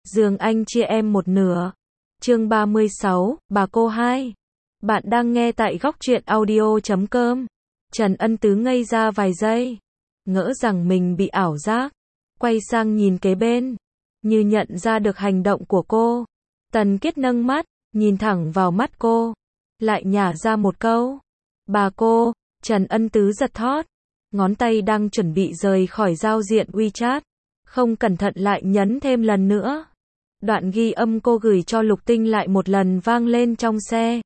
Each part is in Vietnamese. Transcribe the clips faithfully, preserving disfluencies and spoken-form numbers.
giường anh chia em một nửa. Chương ba mươi sáu, bà cô hai. Bạn đang nghe tại góc truyện audio chấm com. Trần Ân Tứ ngây ra vài giây, ngỡ rằng mình bị ảo giác, quay sang nhìn kế bên, như nhận ra được hành động của cô. Tần Kiết nâng mắt, nhìn thẳng vào mắt cô, lại nhả ra một câu. Bà cô. Trần Ân Tứ giật thót, ngón tay đang chuẩn bị rời khỏi giao diện WeChat, không cẩn thận lại nhấn thêm lần nữa. Đoạn ghi âm cô gửi cho Lục Tinh lại một lần vang lên trong xe.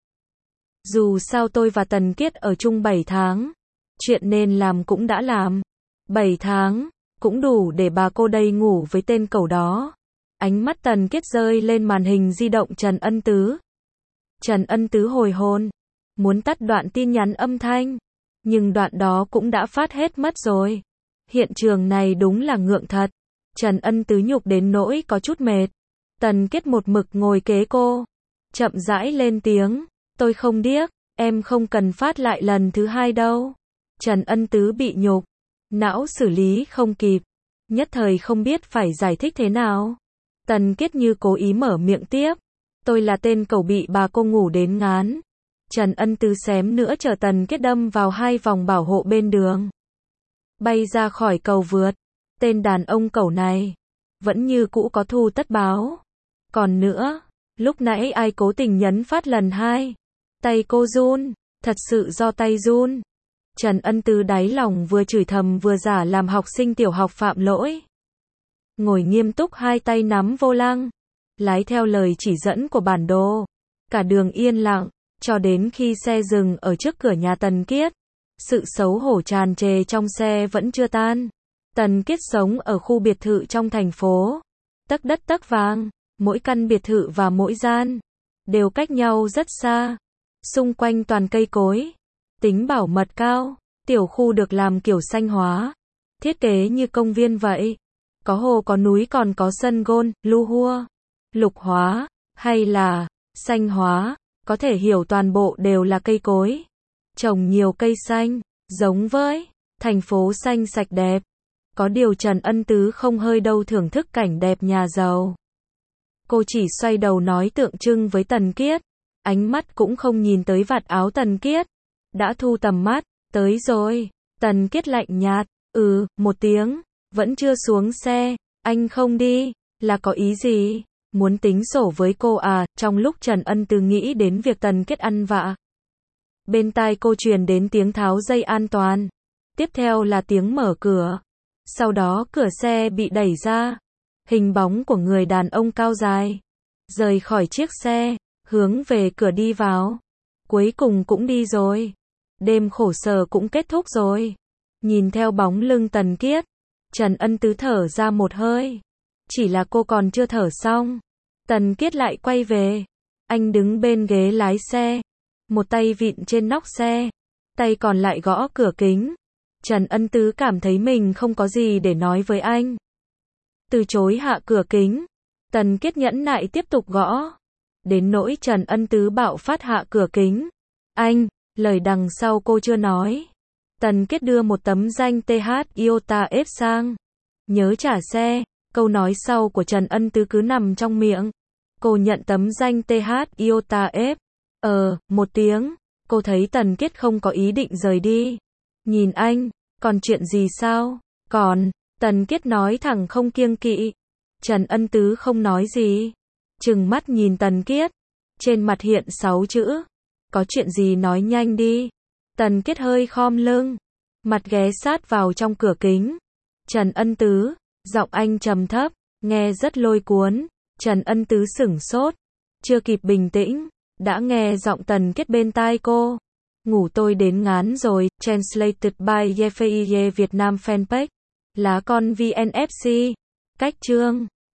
Dù sao tôi và Tần Kiết ở chung bảy tháng, chuyện nên làm cũng đã làm. bảy tháng, cũng đủ để bà cô đây ngủ với tên cẩu đó. Ánh mắt Tần Kiết rơi lên màn hình di động Trần Ân Tứ. Trần Ân Tứ hồi hồn, muốn tắt đoạn tin nhắn âm thanh, nhưng đoạn đó cũng đã phát hết mất rồi. Hiện trường này đúng là ngượng thật. Trần Ân Tứ nhục đến nỗi có chút mệt. Tần Kiết một mực ngồi kế cô, chậm rãi lên tiếng. Tôi không điếc, em không cần phát lại lần thứ hai đâu. Trần Ân Tứ bị nhục, não xử lý không kịp, nhất thời không biết phải giải thích thế nào. Tần Kiết như cố ý mở miệng tiếp. Tôi là tên cẩu bị bà cô ngủ đến ngán. Trần Ân Tứ xém nữa chờ Tần Kiết đâm vào hai vòng bảo hộ bên đường, bay ra khỏi cầu vượt. Tên đàn ông cẩu này vẫn như cũ có thù tất báo. Còn nữa, lúc nãy ai cố tình nhấn phát lần hai, tay cô run, thật sự do tay run. Trần Ân Tứ đáy lòng vừa chửi thầm vừa giả làm học sinh tiểu học phạm lỗi. Ngồi nghiêm túc hai tay nắm vô lăng, lái theo lời chỉ dẫn của bản đồ. Cả đường yên lặng, cho đến khi xe dừng ở trước cửa nhà Tần Kiết. Sự xấu hổ tràn trề trong xe vẫn chưa tan. Tần Kiết sống ở khu biệt thự trong thành phố. Tấc đất tấc vàng, mỗi căn biệt thự và mỗi gian đều cách nhau rất xa. Xung quanh toàn cây cối, tính bảo mật cao. Tiểu khu được làm kiểu xanh hóa, thiết kế như công viên vậy. Có hồ có núi còn có sân gôn, lu hua. Lục hóa, hay là xanh hóa, có thể hiểu toàn bộ đều là cây cối. Trồng nhiều cây xanh, giống với thành phố xanh sạch đẹp. Có điều Trần Ân Tứ không hơi đâu thưởng thức cảnh đẹp nhà giàu. Cô chỉ xoay đầu nói tượng trưng với Tần Kiết, ánh mắt cũng không nhìn tới vạt áo Tần Kiết. Đã thu tầm mắt, tới rồi. Tần Kiết lạnh nhạt, ừ, một tiếng, vẫn chưa xuống xe. Anh không đi, là có ý gì? Muốn tính sổ với cô à? Trong lúc Trần Ân Tứ nghĩ đến việc Tần Kiết ăn vạ, bên tai cô truyền đến tiếng tháo dây an toàn. Tiếp theo là tiếng mở cửa. Sau đó cửa xe bị đẩy ra. Hình bóng của người đàn ông cao dài rời khỏi chiếc xe, hướng về cửa đi vào. Cuối cùng cũng đi rồi. Đêm khổ sở cũng kết thúc rồi. Nhìn theo bóng lưng Tần Kiết, Trần Ân Tứ thở ra một hơi. Chỉ là cô còn chưa thở xong, Tần Kiết lại quay về. Anh đứng bên ghế lái xe, một tay vịn trên nóc xe, tay còn lại gõ cửa kính. Trần Ân Tứ cảm thấy mình không có gì để nói với anh, từ chối hạ cửa kính. Tần Kiết nhẫn nại tiếp tục gõ, đến nỗi Trần Ân Tứ bạo phát hạ cửa kính. Anh, lời đằng sau cô chưa nói. Tần Kiết đưa một tấm danh tê hát Iota F sang. Nhớ trả xe. Câu nói sau của Trần Ân Tứ cứ nằm trong miệng. Cô nhận tấm danh tê hát Iota F. Ờ, một tiếng. Cô thấy Tần Kiết không có ý định rời đi. Nhìn anh, còn chuyện gì sao? Còn, Tần Kiết nói thẳng không kiêng kỵ. Trần Ân Tứ không nói gì, trừng mắt nhìn Tần Kiết. Trên mặt hiện sáu chữ. Có chuyện gì nói nhanh đi. Tần Kiết hơi khom lưng, mặt ghé sát vào trong cửa kính. Trần Ân Tứ, giọng anh trầm thấp, nghe rất lôi cuốn. Trần Ân Tứ sửng sốt, chưa kịp bình tĩnh, đã nghe giọng Tần Kiết bên tai cô. Ngủ tôi đến ngán rồi. Translated by Yefeiye Việt Nam Fanpage. Lá con vê en ép xê. Cách chương